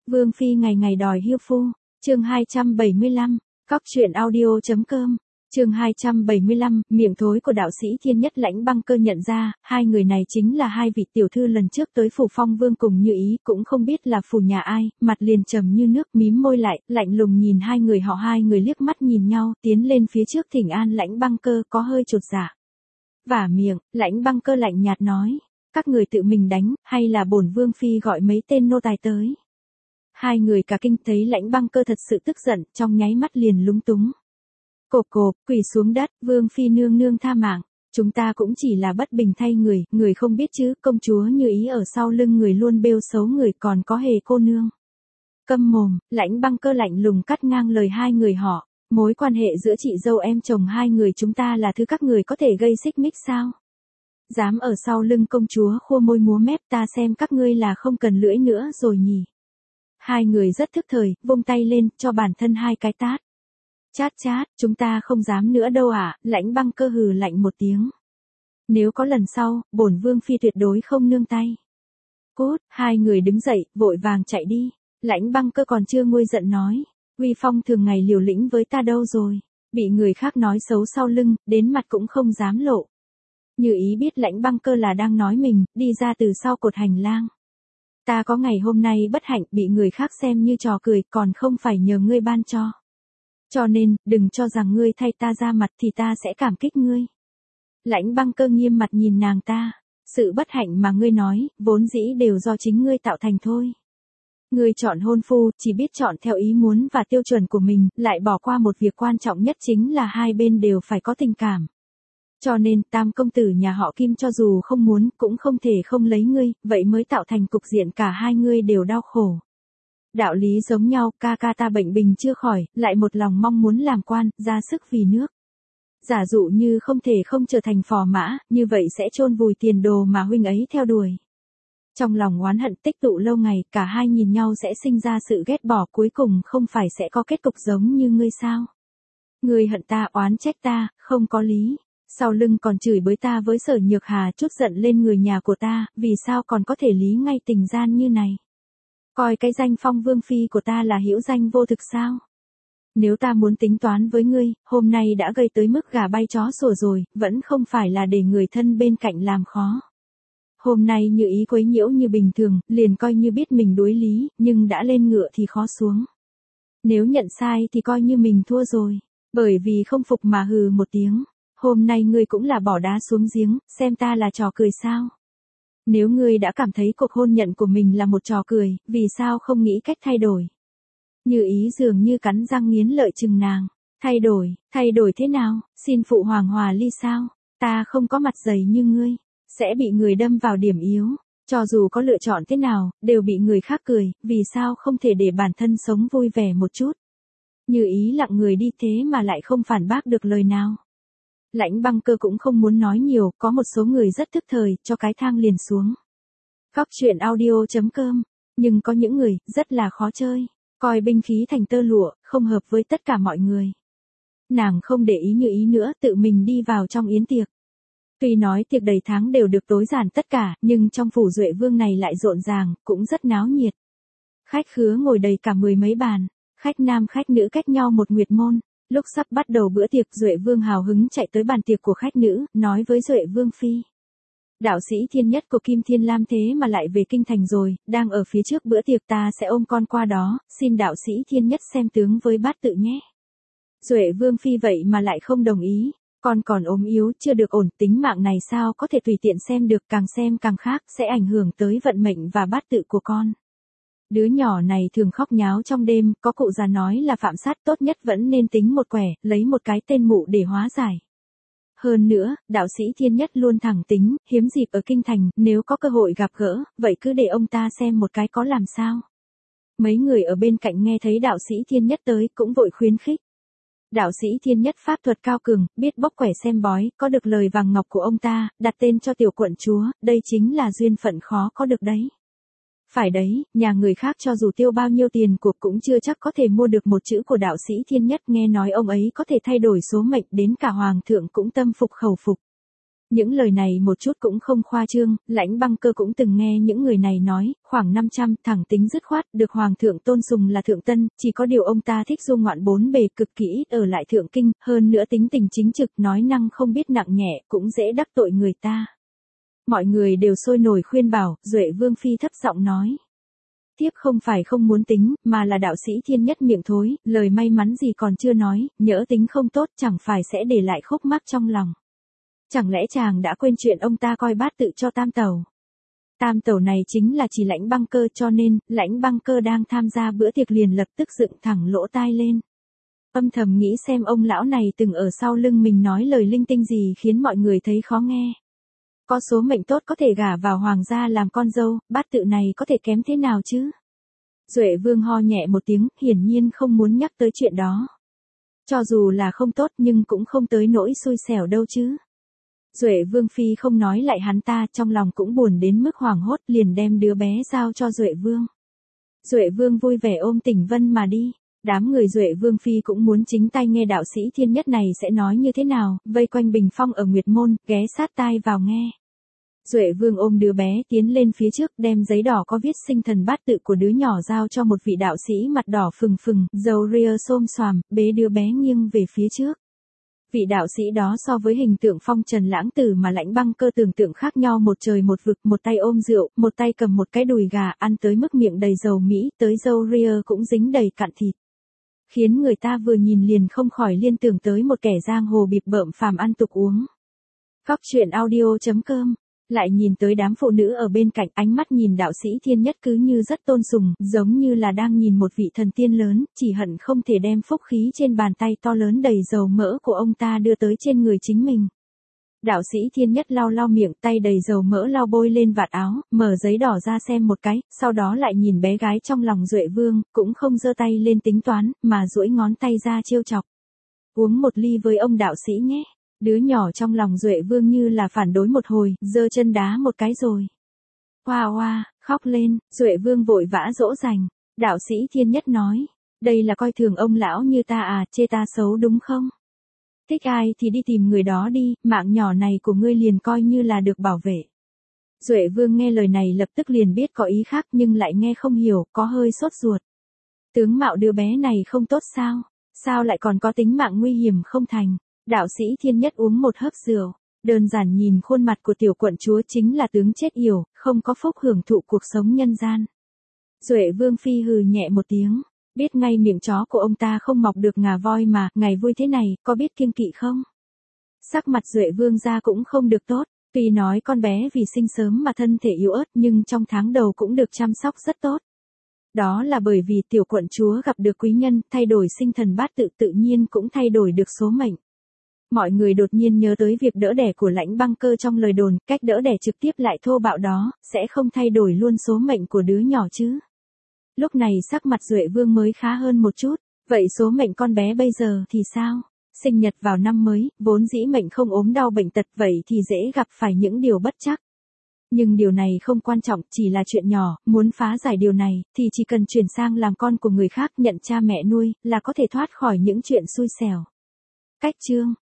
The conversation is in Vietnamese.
Vương phi ngày ngày đòi hiêu phu. Chương 275, Cóc truyện audio.com. Chương 275, miệng thối của đạo sĩ Thiên Nhất. Lãnh Băng Cơ nhận ra, hai người này chính là hai vị tiểu thư lần trước tới phủ Phong Vương cùng Như Ý, cũng không biết là phủ nhà ai, mặt liền trầm như nước, mím môi lại, lạnh lùng nhìn hai người họ. Hai người liếc mắt nhìn nhau, tiến lên phía trước thỉnh an Lãnh Băng Cơ, có hơi chột dạ. Vả miệng, Lãnh Băng Cơ lạnh nhạt nói, các người tự mình đánh, hay là bổn vương phi gọi mấy tên nô tài tới. Hai người cả kinh thấy Lãnh Băng Cơ thật sự tức giận, trong nháy mắt liền lúng túng. Cộp cộp, quỳ xuống đất, vương phi nương nương tha mạng, chúng ta cũng chỉ là bất bình thay người, người không biết chứ, công chúa Như Ý ở sau lưng người luôn bêu xấu người, còn có Hề cô nương. Câm mồm, Lãnh Băng Cơ lạnh lùng cắt ngang lời hai người họ, mối quan hệ giữa chị dâu em chồng hai người chúng ta là thứ các người có thể gây xích mích sao? Dám ở sau lưng công chúa khua môi múa mép, ta xem các ngươi là không cần lưỡi nữa rồi nhỉ. Hai người rất thức thời, vung tay lên, cho bản thân hai cái tát. Chát chát, chúng ta không dám nữa đâu ạ. Lãnh Băng Cơ hừ lạnh một tiếng. Nếu có lần sau, bổn vương phi tuyệt đối không nương tay. Cút, hai người đứng dậy, vội vàng chạy đi. Lãnh Băng Cơ còn chưa nguôi giận nói, uy phong thường ngày liều lĩnh với ta đâu rồi, bị người khác nói xấu sau lưng, đến mặt cũng không dám lộ. Như Ý biết Lãnh Băng Cơ là đang nói mình, đi ra từ sau cột hành lang. Ta có ngày hôm nay bất hạnh bị người khác xem như trò cười, còn không phải nhờ ngươi ban cho. Cho nên, đừng cho rằng ngươi thay ta ra mặt thì ta sẽ cảm kích ngươi. Lãnh Băng Cơ nghiêm mặt nhìn nàng ta, sự bất hạnh mà ngươi nói, vốn dĩ đều do chính ngươi tạo thành thôi. Ngươi chọn hôn phu, chỉ biết chọn theo ý muốn và tiêu chuẩn của mình, lại bỏ qua một việc quan trọng nhất chính là hai bên đều phải có tình cảm. Cho nên, tam công tử nhà họ Kim cho dù không muốn, cũng không thể không lấy ngươi, vậy mới tạo thành cục diện cả hai ngươi đều đau khổ. Đạo lý giống nhau, ca ca ta bệnh bình chưa khỏi, lại một lòng mong muốn làm quan, ra sức vì nước. Giả dụ như không thể không trở thành phò mã, như vậy sẽ chôn vùi tiền đồ mà huynh ấy theo đuổi. Trong lòng oán hận tích tụ lâu ngày, cả hai nhìn nhau sẽ sinh ra sự ghét bỏ, cuối cùng không phải sẽ có kết cục giống như ngươi sao? Ngươi hận ta, oán trách ta, không có lý. Sau lưng còn chửi bới ta với Sở Nhược Hà, chút giận lên người nhà của ta, vì sao còn có thể lý ngay tình gian như này? Coi cái danh Phong Vương phi của ta là hữu danh vô thực sao? Nếu ta muốn tính toán với ngươi, hôm nay đã gây tới mức gà bay chó sủa rồi, vẫn không phải là để người thân bên cạnh làm khó. Hôm nay Như Ý quấy nhiễu như bình thường, liền coi như biết mình đối lý, nhưng đã lên ngựa thì khó xuống. Nếu nhận sai thì coi như mình thua rồi, bởi vì không phục mà hừ một tiếng. Hôm nay ngươi cũng là bỏ đá xuống giếng, xem ta là trò cười sao? Nếu ngươi đã cảm thấy cuộc hôn nhận của mình là một trò cười, vì sao không nghĩ cách thay đổi? Như Ý dường như cắn răng nghiến lợi chừng nàng. Thay đổi thế nào? Xin phụ hoàng hòa ly sao? Ta không có mặt dày như ngươi, sẽ bị người đâm vào điểm yếu. Cho dù có lựa chọn thế nào, đều bị người khác cười, vì sao không thể để bản thân sống vui vẻ một chút? Như Ý lặng người đi thế mà lại không phản bác được lời nào. Lãnh Băng Cơ cũng không muốn nói nhiều, có một số người rất thức thời, cho cái thang liền xuống. Cóc truyện audio.com, nhưng có những người, rất là khó chơi, coi binh khí thành tơ lụa, không hợp với tất cả mọi người. Nàng không để ý Như Ý nữa, tự mình đi vào trong yến tiệc. Tuy nói tiệc đầy tháng đều được tối giản tất cả, nhưng trong phủ Duệ Vương này lại rộn ràng, cũng rất náo nhiệt. Khách khứa ngồi đầy cả mười mấy bàn, khách nam khách nữ cách nhau một nguyệt môn. Lúc sắp bắt đầu bữa tiệc, Duệ Vương hào hứng chạy tới bàn tiệc của khách nữ, nói với Duệ Vương phi. Đạo sĩ Thiên Nhất của Kim Thiên Lam thế mà lại về kinh thành rồi, đang ở phía trước bữa tiệc, ta sẽ ôm con qua đó, xin đạo sĩ Thiên Nhất xem tướng với bát tự nhé. Duệ Vương phi vậy mà lại không đồng ý, con còn ốm yếu, chưa được ổn, tính mạng này sao có thể tùy tiện xem được, càng xem càng khác, sẽ ảnh hưởng tới vận mệnh và bát tự của con. Đứa nhỏ này thường khóc nháo trong đêm, có cụ già nói là phạm sát, tốt nhất vẫn nên tính một quẻ, lấy một cái tên mụ để hóa giải. Hơn nữa, đạo sĩ Thiên Nhất luôn thẳng tính, hiếm dịp ở kinh thành, nếu có cơ hội gặp gỡ, vậy cứ để ông ta xem một cái có làm sao. Mấy người ở bên cạnh nghe thấy đạo sĩ Thiên Nhất tới, cũng vội khuyến khích. Đạo sĩ Thiên Nhất pháp thuật cao cường, biết bóc quẻ xem bói, có được lời vàng ngọc của ông ta, đặt tên cho tiểu quận chúa, đây chính là duyên phận khó có được đấy. Phải đấy, nhà người khác cho dù tiêu bao nhiêu tiền cuộc cũng chưa chắc có thể mua được một chữ của đạo sĩ Thiên Nhất, nghe nói ông ấy có thể thay đổi số mệnh, đến cả hoàng thượng cũng tâm phục khẩu phục. Những lời này một chút cũng không khoa trương, Lãnh Băng Cơ cũng từng nghe những người này nói, khoảng 500, thẳng tính dứt khoát, được Hoàng thượng tôn sùng là thượng tân, chỉ có điều ông ta thích du ngoạn bốn bề cực kỳ ít ở lại thượng kinh, hơn nữa tính tình chính trực nói năng không biết nặng nhẹ, cũng dễ đắc tội người ta. Mọi người đều sôi nổi khuyên bảo, Duệ Vương Phi thấp giọng nói. Thiếp không phải không muốn tính, mà là đạo sĩ Thiên Nhất miệng thối, lời may mắn gì còn chưa nói, nhỡ tính không tốt chẳng phải sẽ để lại khúc mắc trong lòng. Chẳng lẽ chàng đã quên chuyện ông ta coi bát tự cho Tam Tẩu? Tam Tẩu này chính là chỉ Lãnh Băng Cơ, cho nên, Lãnh Băng Cơ đang tham gia bữa tiệc liền lập tức dựng thẳng lỗ tai lên. Âm thầm nghĩ xem ông lão này từng ở sau lưng mình nói lời linh tinh gì khiến mọi người thấy khó nghe. Có số mệnh tốt có thể gả vào hoàng gia làm con dâu, bát tự này có thể kém thế nào chứ? Duệ Vương ho nhẹ một tiếng, hiển nhiên không muốn nhắc tới chuyện đó. Cho dù là không tốt nhưng cũng không tới nỗi xui xẻo đâu chứ. Duệ Vương Phi không nói lại hắn ta, trong lòng cũng buồn đến mức hoảng hốt, liền đem đứa bé giao cho Duệ Vương. Duệ Vương vui vẻ ôm Tỉnh Vân mà đi. Đám người Duệ Vương Phi cũng muốn chính tay nghe đạo sĩ Thiên Nhất này sẽ nói như thế nào, vây quanh bình phong ở Nguyệt Môn, ghé sát tai vào nghe. Duệ Vương ôm đứa bé tiến lên phía trước, đem giấy đỏ có viết sinh thần bát tự của đứa nhỏ giao cho một vị đạo sĩ mặt đỏ phừng phừng, râu ria xôm xoàm, bế đứa bé nghiêng về phía trước. Vị đạo sĩ đó so với hình tượng phong trần lãng tử mà Lãnh Băng Cơ tưởng tượng khác nhau một trời một vực, một tay ôm rượu, một tay cầm một cái đùi gà, ăn tới mức miệng đầy dầu mỹ, tới râu ria cũng dính đầy cặn thịt. Khiến người ta vừa nhìn liền không khỏi liên tưởng tới một kẻ giang hồ bịp bợm phàm ăn tục uống. Góc truyện audio.com. Lại nhìn tới đám phụ nữ ở bên cạnh, ánh mắt nhìn đạo sĩ Thiên Nhất cứ như rất tôn sùng, giống như là đang nhìn một vị thần tiên lớn, chỉ hận không thể đem phúc khí trên bàn tay to lớn đầy dầu mỡ của ông ta đưa tới trên người chính mình. Đạo sĩ Thiên Nhất lau lau miệng, tay đầy dầu mỡ lau bôi lên vạt áo, mở giấy đỏ ra xem một cái, sau đó lại nhìn bé gái trong lòng Duệ Vương, cũng không giơ tay lên tính toán, mà duỗi ngón tay ra trêu chọc. Uống một ly với ông đạo sĩ nhé. Đứa nhỏ trong lòng Duệ Vương như là phản đối một hồi, giơ chân đá một cái rồi. Hoa hoa, khóc lên, Duệ Vương vội vã dỗ dành. Đạo sĩ Thiên Nhất nói, đây là coi thường ông lão như ta à, chê ta xấu đúng không? Thích ai thì đi tìm người đó đi, mạng nhỏ này của ngươi liền coi như là được bảo vệ. Duệ Vương nghe lời này lập tức liền biết có ý khác nhưng lại nghe không hiểu, có hơi sốt ruột. Tướng mạo đứa bé này không tốt sao? Sao lại còn có tính mạng nguy hiểm không thành? Đạo sĩ Thiên Nhất uống một hớp rượu, đơn giản nhìn khuôn mặt của tiểu quận chúa chính là tướng chết yểu, không có phúc hưởng thụ cuộc sống nhân gian. Duệ Vương Phi hừ nhẹ một tiếng, biết ngay miệng chó của ông ta không mọc được ngà voi mà, ngày vui thế này, có biết kiêng kỵ không? Sắc mặt Duệ Vương ra cũng không được tốt, tuy nói con bé vì sinh sớm mà thân thể yếu ớt nhưng trong tháng đầu cũng được chăm sóc rất tốt. Đó là bởi vì tiểu quận chúa gặp được quý nhân, thay đổi sinh thần bát tự tự nhiên cũng thay đổi được số mệnh. Mọi người đột nhiên nhớ tới việc đỡ đẻ của Lãnh Băng Cơ trong lời đồn, cách đỡ đẻ trực tiếp lại thô bạo đó, sẽ không thay đổi luôn số mệnh của đứa nhỏ chứ. Lúc này sắc mặt Duệ Vương mới khá hơn một chút, vậy số mệnh con bé bây giờ thì sao? Sinh nhật vào năm mới, vốn dĩ mệnh không ốm đau bệnh tật vậy thì dễ gặp phải những điều bất trắc. Nhưng điều này không quan trọng, chỉ là chuyện nhỏ, muốn phá giải điều này, thì chỉ cần chuyển sang làm con của người khác nhận cha mẹ nuôi, là có thể thoát khỏi những chuyện xui xẻo. Cách chương